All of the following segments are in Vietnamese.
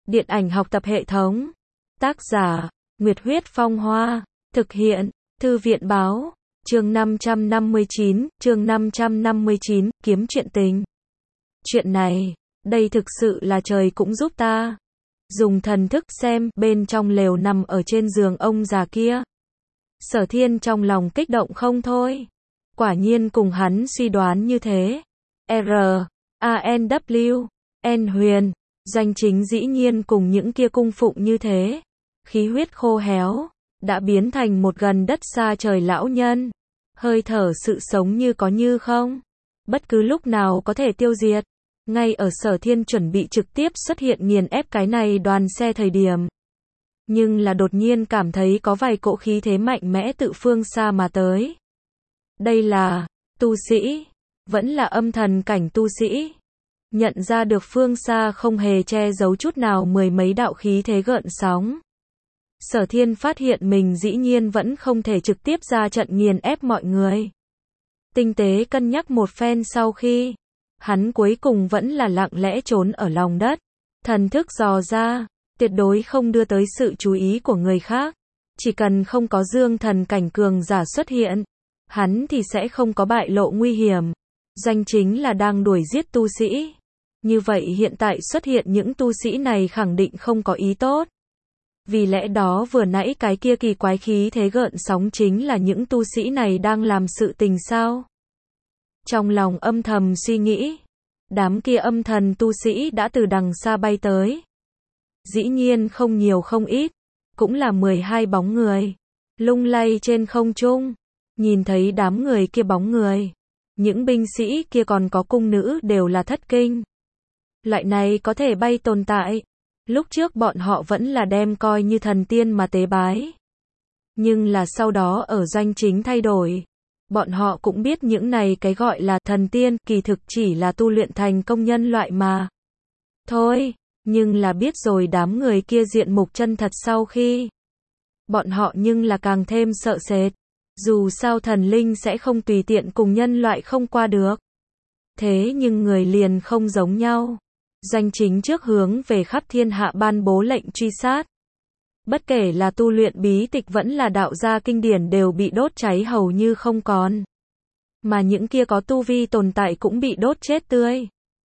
Điện ảnh học tập hệ thống. Tác giả, Nguyệt Huyết Phong Hoa. Thực hiện, Thư viện Báo. Chương 559, kiếm chuyện tình. Chuyện này, đây thực sự là trời cũng giúp ta. Dùng thần thức xem, bên trong lều nằm ở trên giường ông già kia. Sở Thiên trong lòng kích động không thôi. Quả nhiên cùng hắn suy đoán như thế. R.A.N.W. N Huyền. Danh chính dĩ nhiên cùng những kia cung phụng như thế. Khí huyết khô héo, đã biến thành một gần đất xa trời lão nhân. Hơi thở sự sống như có như không. Bất cứ lúc nào có thể tiêu diệt. Ngay ở Sở Thiên chuẩn bị trực tiếp xuất hiện nghiền ép cái này đoàn xe thời điểm. Nhưng là đột nhiên cảm thấy có vài cỗ khí thế mạnh mẽ tự phương xa mà tới. Đây là tu sĩ, vẫn là âm thần cảnh tu sĩ. Nhận ra được phương xa không hề che giấu chút nào mười mấy đạo khí thế gợn sóng. Sở Thiên phát hiện mình dĩ nhiên vẫn không thể trực tiếp ra trận nghiền ép mọi người. Tinh tế cân nhắc một phen sau khi, hắn cuối cùng vẫn là lặng lẽ trốn ở lòng đất. Thần thức dò ra, tuyệt đối không đưa tới sự chú ý của người khác. Chỉ cần không có dương thần cảnh cường giả xuất hiện, hắn thì sẽ không có bại lộ nguy hiểm. Danh chính là đang đuổi giết tu sĩ. Như vậy hiện tại xuất hiện những tu sĩ này khẳng định không có ý tốt. Vì lẽ đó vừa nãy cái kia kỳ quái khí thế gợn sóng chính là những tu sĩ này đang làm sự tình sao? Trong lòng âm thầm suy nghĩ, đám kia âm thần tu sĩ đã từ đằng xa bay tới. Dĩ nhiên không nhiều không ít, cũng là 12 bóng người, lung lay trên không trung. Nhìn thấy đám người kia bóng người, những binh sĩ kia còn có cung nữ đều là thất kinh. Loại này có thể bay tồn tại. Lúc trước bọn họ vẫn là đem coi như thần tiên mà tế bái. Nhưng là sau đó ở doanh chính thay đổi. Bọn họ cũng biết những này cái gọi là thần tiên kỳ thực chỉ là tu luyện thành công nhân loại mà. Thôi, nhưng là biết rồi đám người kia diện mục chân thật sau khi. Bọn họ nhưng là càng thêm sợ sệt. Dù sao thần linh sẽ không tùy tiện cùng nhân loại không qua được. Thế nhưng người liền không giống nhau. Doanh chính trước hướng về khắp thiên hạ ban bố lệnh truy sát. Bất kể là tu luyện bí tịch vẫn là đạo gia kinh điển đều bị đốt cháy hầu như không còn. Mà những kia có tu vi tồn tại cũng bị đốt chết tươi.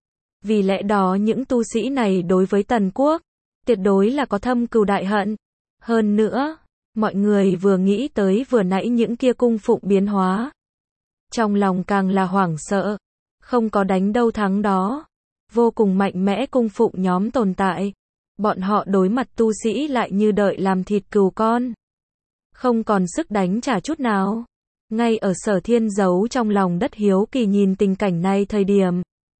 Vì lẽ đó những tu sĩ này đối với Tần Quốc, tuyệt đối là có thâm cừu đại hận. Hơn nữa, mọi người vừa nghĩ tới vừa nãy những kia cung phụng biến hóa. Trong lòng càng là hoảng sợ, không có đánh đâu thắng đó. Vô cùng mạnh mẽ cung phụng nhóm tồn tại. Bọn họ đối mặt tu sĩ lại như đợi làm thịt cừu con. Không còn sức đánh trả chút nào. Ngay ở Sở Thiên giấu trong lòng đất hiếu kỳ nhìn tình cảnh này thời điểm.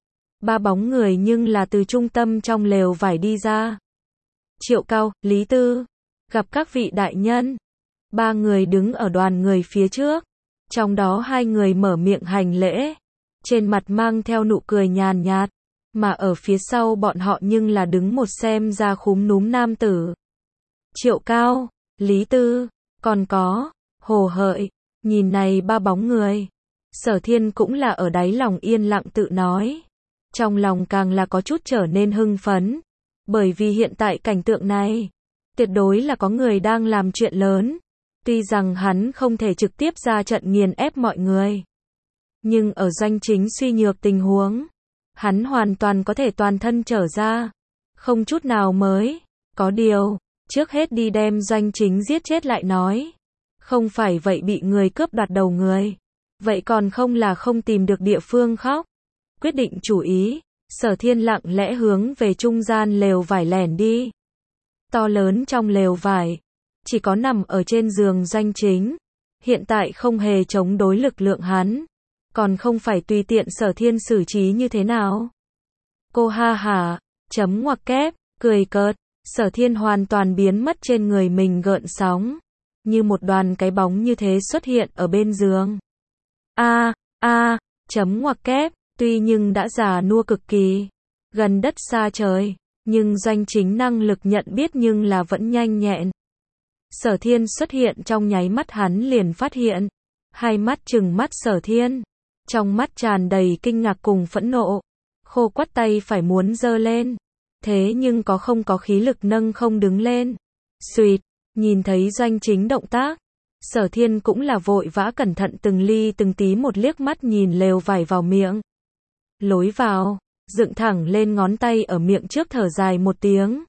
Ba bóng người nhưng là từ trung tâm trong lều vải đi ra. Triệu Cao, Lý Tư, gặp các vị đại nhân. Ba người đứng ở đoàn người phía trước. Trong đó hai người mở miệng hành lễ. Trên mặt mang theo nụ cười nhàn nhạt. Mà ở phía sau bọn họ nhưng là đứng một xem ra khúm núm nam tử. Triệu Cao, Lý Tư, còn có Hồ Hợi. Nhìn này ba bóng người. Sở Thiên cũng là ở đáy lòng yên lặng tự nói. Trong lòng càng là có chút trở nên hưng phấn. Bởi vì hiện tại cảnh tượng này, tuyệt đối là có người đang làm chuyện lớn. Tuy rằng hắn không thể trực tiếp ra trận nghiền ép mọi người. Nhưng ở doanh chính suy nhược tình huống, hắn hoàn toàn có thể toàn thân trở ra. Không chút nào mới. Có điều, trước hết đi đem doanh chính giết chết lại nói. Không phải vậy bị người cướp đoạt đầu người. Vậy còn không là không tìm được địa phương khóc. Quyết định chủ ý, Sở Thiên lặng lẽ hướng về trung gian lều vải lẻn đi. To lớn trong lều vải, chỉ có nằm ở trên giường doanh chính. Hiện tại không hề chống đối lực lượng hắn. Còn không phải tùy tiện Sở Thiên xử trí như thế nào. Cô ha hả, chấm ngoặc kép, cười cợt. Sở Thiên hoàn toàn biến mất trên người mình gợn sóng. Như một đoàn cái bóng như thế xuất hiện ở bên giường. Chấm ngoặc kép, tuy nhưng đã già nua cực kỳ. Gần đất xa trời. Nhưng doanh chính năng lực nhận biết nhưng là vẫn nhanh nhẹn. Sở Thiên xuất hiện trong nháy mắt hắn liền phát hiện. Hai mắt trừng mắt Sở Thiên. Trong mắt tràn đầy kinh ngạc cùng phẫn nộ. Khô quắt tay phải muốn giơ lên. thế nhưng không có khí lực nâng không đứng lên. Xuỵt, nhìn thấy Doanh Chính động tác, Sở Thiên cũng là vội vã cẩn thận từng ly từng tí một liếc mắt nhìn lều vải vào miệng. Lối vào, dựng thẳng lên ngón tay ở miệng trước thở dài một tiếng.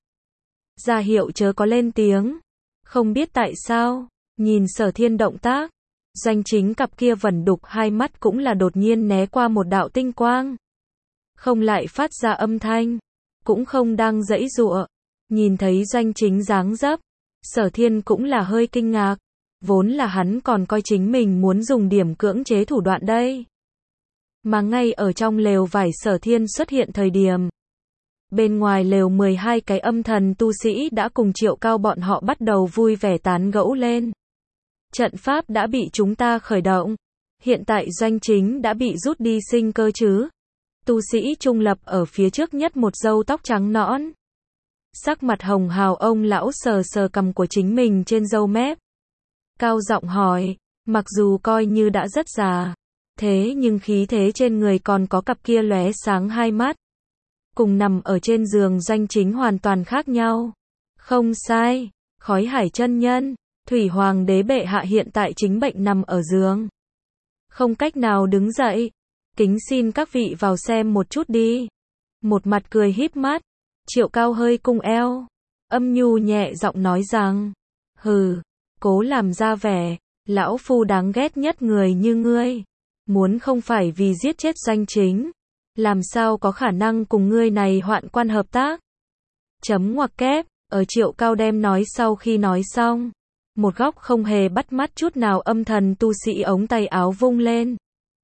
Ra hiệu chớ có lên tiếng. Không biết tại sao, nhìn Sở Thiên động tác, Doanh Chính cặp kia vẩn đục hai mắt cũng là đột nhiên né qua một đạo tinh quang. Không lại phát ra âm thanh, cũng không đang giãy giụa. Nhìn thấy Doanh Chính dáng dấp, Sở Thiên cũng là hơi kinh ngạc, vốn là hắn còn coi chính mình muốn dùng điểm cưỡng chế thủ đoạn đây. Mà ngay ở trong lều vải Sở Thiên xuất hiện thời điểm, bên ngoài lều 12 cái âm thần tu sĩ đã cùng Triệu Cao bọn họ bắt đầu vui vẻ tán gẫu lên. Trận pháp đã bị chúng ta khởi động, hiện tại Doanh Chính đã bị rút đi sinh cơ chứ. Tu sĩ trung lập ở phía trước nhất một râu tóc trắng nõn, sắc mặt hồng hào ông lão sờ sờ cằm của chính mình trên râu mép, cao giọng hỏi, mặc dù coi như đã rất già, thế nhưng khí thế trên người còn có cặp kia lóe sáng hai mắt. Cùng nằm ở trên giường Doanh Chính hoàn toàn khác nhau. Không sai, Khói Hải chân nhân, Thủy Hoàng đế bệ hạ hiện tại chính bệnh nằm ở giường, không cách nào đứng dậy. Kính xin các vị vào xem một chút đi. Một mặt cười híp mắt, Triệu Cao hơi cung eo, âm nhu nhẹ giọng nói rằng, hừ, cố làm ra vẻ, lão phu đáng ghét nhất người như ngươi. Muốn không phải vì giết chết Doanh Chính, làm sao có khả năng cùng ngươi này hoạn quan hợp tác. Chấm ngoặc kép, ở Triệu Cao đem nói sau khi nói xong, một góc không hề bắt mắt chút nào âm thần tu sĩ ống tay áo vung lên.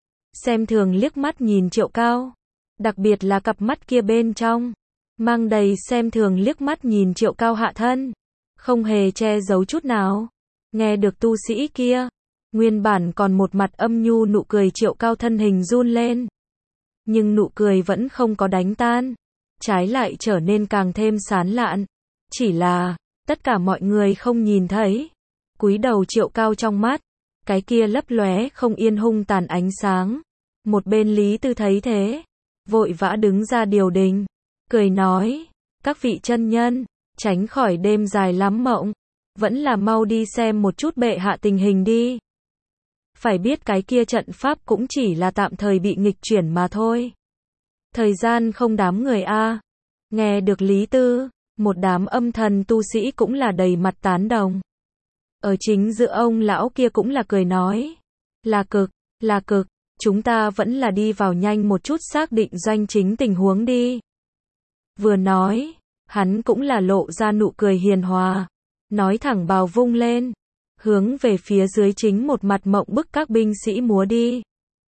Xem thường liếc mắt nhìn Triệu Cao, đặc biệt là cặp mắt kia bên trong, mang đầy xem thường liếc mắt nhìn Triệu Cao hạ thân, không hề che giấu chút nào. Nghe được tu sĩ kia, nguyên bản còn một mặt âm nhu nụ cười Triệu Cao thân hình run lên. Nhưng nụ cười vẫn không có đánh tan, trái lại trở nên càng thêm sán lạn. Chỉ là, tất cả mọi người không nhìn thấy. Cúi đầu Triệu Cao trong mắt, cái kia lấp lóe không yên hung tàn ánh sáng. Một bên Lý Tư thấy thế, vội vã đứng ra điều đình, cười nói, các vị chân nhân, tránh khỏi đêm dài lắm mộng, vẫn là mau đi xem một chút bệ hạ tình hình đi. Phải biết cái kia trận pháp cũng chỉ là tạm thời bị nghịch chuyển mà thôi. Thời gian không đám người a. Nghe được Lý Tư, một đám âm thần tu sĩ cũng là đầy mặt tán đồng. Ở chính giữa ông lão kia cũng là cười nói, là cực, chúng ta vẫn là đi vào nhanh một chút xác định Doanh Chính tình huống đi. Vừa nói, hắn cũng là lộ ra nụ cười hiền hòa, nói thẳng bào vung lên, hướng về phía dưới chính một mặt mộng bức các binh sĩ múa đi.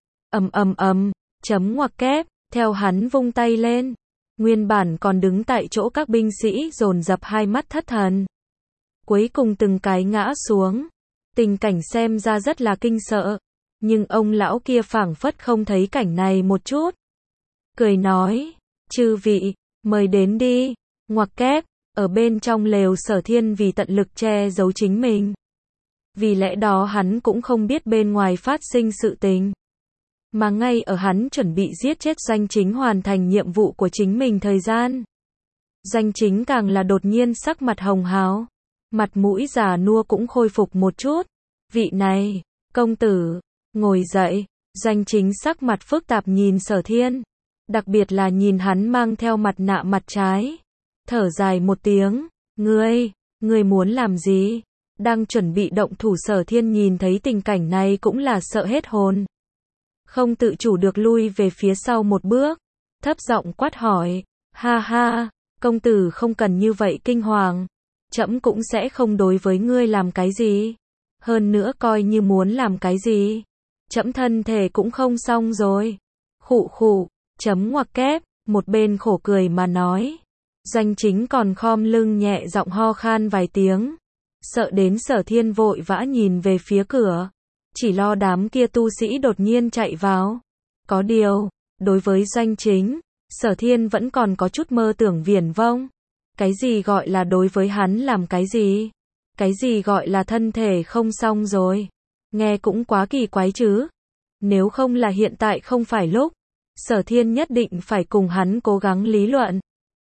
Chấm ngoặc kép, theo hắn vung tay lên, nguyên bản còn đứng tại chỗ các binh sĩ dồn dập hai mắt thất thần. Cuối cùng từng cái ngã xuống, tình cảnh xem ra rất là kinh sợ, nhưng ông lão kia phảng phất không thấy cảnh này một chút. Cười nói, chư vị, mời đến đi, ngoặc kép, ở bên trong lều Sở Thiên vì tận lực che giấu chính mình. Vì lẽ đó hắn cũng không biết bên ngoài phát sinh sự tình. Mà ngay ở hắn chuẩn bị giết chết Doanh Chính hoàn thành nhiệm vụ của chính mình thời gian, Doanh Chính càng là đột nhiên sắc mặt hồng hào, mặt mũi già nua cũng khôi phục một chút. Vị này, công tử, ngồi dậy. Doanh Chính sắc mặt phức tạp nhìn Sở Thiên, đặc biệt là nhìn hắn mang theo mặt nạ mặt trái, thở dài một tiếng, ngươi muốn làm gì? Đang chuẩn bị động thủ Sở Thiên nhìn thấy tình cảnh này cũng là sợ hết hồn, không tự chủ được lui về phía sau một bước, thấp giọng quát hỏi, ha ha, công tử không cần như vậy kinh hoàng, trẫm cũng sẽ không đối với ngươi làm cái gì, hơn nữa coi như muốn làm cái gì, trẫm thân thể cũng không xong rồi. Khụ khụ, chấm ngoặc kép, một bên khổ cười mà nói. Doanh Chính còn khom lưng nhẹ giọng ho khan vài tiếng, sợ đến Sở Thiên vội vã nhìn về phía cửa, chỉ lo đám kia tu sĩ đột nhiên chạy vào. Có điều, đối với Doanh Chính, Sở Thiên vẫn còn có chút mơ tưởng viển vông. Cái gì gọi là đối với hắn làm cái gì? Cái gì gọi là thân thể không xong rồi? Nghe cũng quá kỳ quái chứ. Nếu không là hiện tại không phải lúc, Sở Thiên nhất định phải cùng hắn cố gắng lý luận.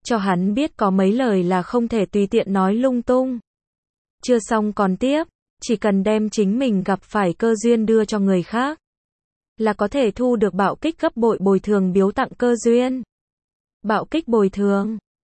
cho hắn biết có mấy lời là không thể tùy tiện nói lung tung. Chưa xong còn tiếp, chỉ cần đem chính mình gặp phải cơ duyên đưa cho người khác, là có thể thu được bạo kích gấp bội bồi thường biếu tặng cơ duyên. Bạo kích bồi thường